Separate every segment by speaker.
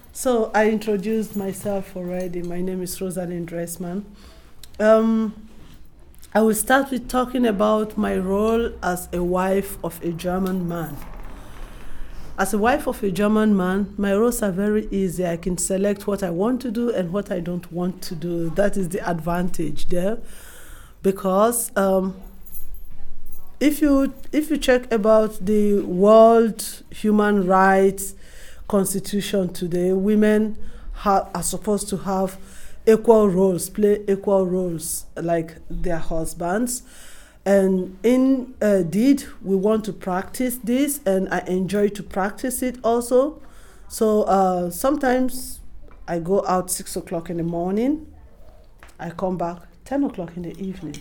Speaker 1: So I introduced myself already. My name is Rosalind Dressman. I will start with talking about my role as a wife of a German man. As a wife of a German man, my roles are very easy. I can select what I want to do and what I don't want to do. That is the advantage there. Because if you check about the World Human Rights Constitution today, women are supposed to have equal roles, play equal roles like their husbands. And indeed, we want to practice this, and I enjoy to practice it also. So sometimes I go out 6 o'clock in the morning. I come back 10 o'clock in the evening.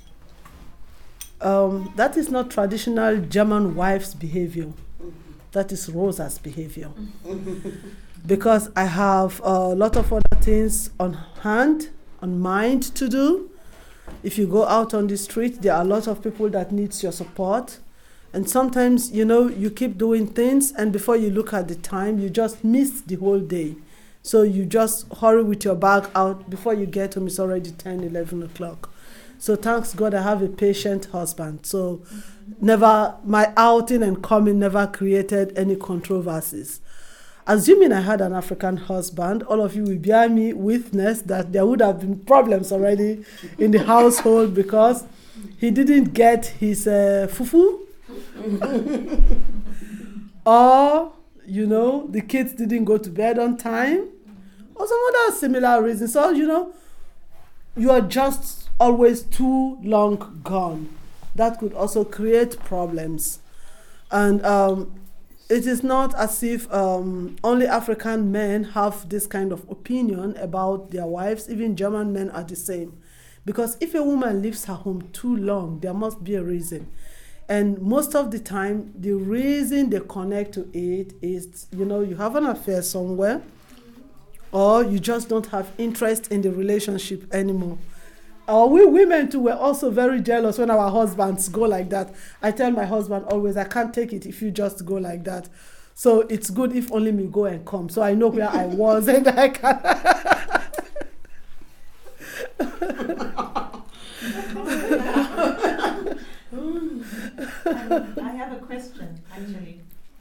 Speaker 1: That is not traditional German wife's behavior. That is Rosa's behavior. Because I have a lot of other things on mind to do. If you go out on the street, there are a lot of people that needs your support. And sometimes, you keep doing things, and before you look at the time, you just miss the whole day. So you just hurry with your bag out. Before you get home, it's already 10, 11 o'clock. So thanks God I have a patient husband. So my outing and coming never created any controversies. Assuming I had an African husband, all of you will bear me witness that there would have been problems already in the household because he didn't get his fufu. Or, the kids didn't go to bed on time. Or some other similar reasons. So, you are just always too long gone. That could also create problems. And it is not as if only African men have this kind of opinion about their wives. Even German men are the same. Because if a woman leaves her home too long, there must be a reason. And most of the time, the reason they connect to it is, you have an affair somewhere, or you just don't have interest in the relationship anymore. We women too were also very jealous when our husbands go like that. I tell my husband always, I can't take it if you just go like that. So it's good if only me go and come. So I know where I was and I can.
Speaker 2: I have a question, actually.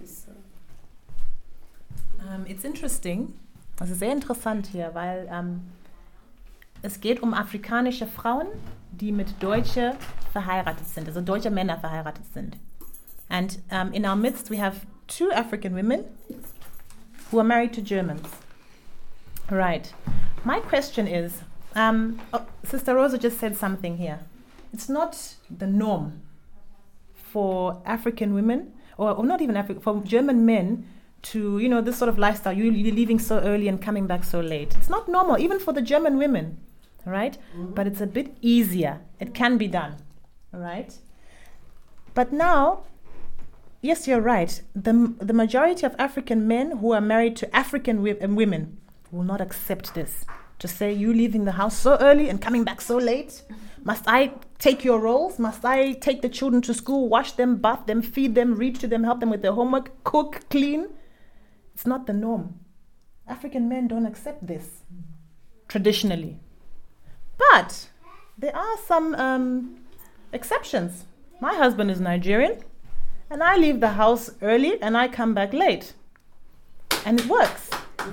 Speaker 3: It's interesting. Es ist sehr interessant hier, weil es geht um afrikanische Frauen, die mit Deutschen verheiratet sind, also deutsche Männer verheiratet sind. And in our midst we have 2 African women who are married to Germans. Right. My question is, Sister Rosa just said something here. It's not the norm for African women, or not even African, for German men to, this sort of lifestyle, you're leaving so early and coming back so late. It's not normal, even for the German women. Right? Mm-hmm. But it's a bit easier. It can be done. Right? But now, yes, you're right. The majority of African men who are married to African women will not accept this. To say, you leaving the house so early and coming back so late? Must I take your roles? Must I take the children to school, wash them, bath them, feed them, read to them, help them with their homework, cook, clean? It's not the norm. African men don't accept this, traditionally. But there are some exceptions. My husband is Nigerian, and I leave the house early and I come back late. And it works.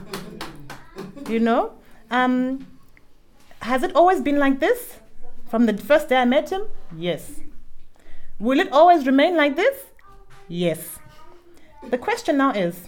Speaker 3: Has it always been like this? From the first day I met him? Yes. Will it always remain like this? Yes. The question now is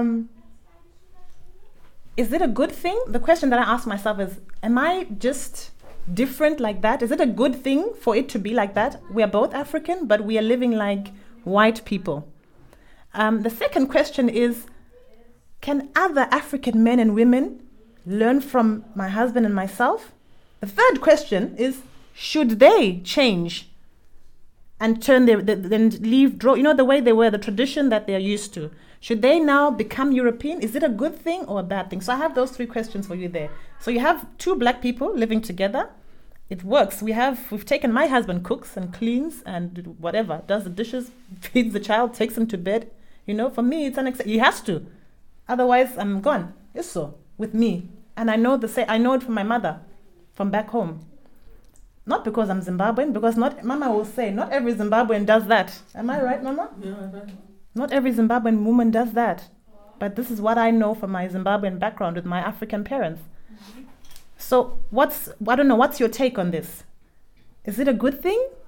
Speaker 3: it a good thing? The question that I ask myself is, am I just different like that? Is it a good thing for it to be like that? We are both African, but we are living like white people. The second question is, can other African men and women learn from my husband and myself? The third question is, should they change and turn the way they were, the tradition that they're used to? Should they now become European? Is it a good thing or a bad thing? So I have those 3 questions for you there. So you have 2 black people living together. It works. We've taken, my husband cooks and cleans and whatever, does the dishes, feeds the child, takes him to bed. For me, it's unacceptable. He has to. Otherwise, I'm gone. It's so with me. And I know I know it from my mother, from back home. Not because I'm Zimbabwean, because Mama will say, not every Zimbabwean does that. Am I right, Mama?
Speaker 1: Yeah, right.
Speaker 3: Not every Zimbabwean woman does that. But this is what I know from my Zimbabwean background with my African parents. So I don't know, what's your take on this? Is it a good thing?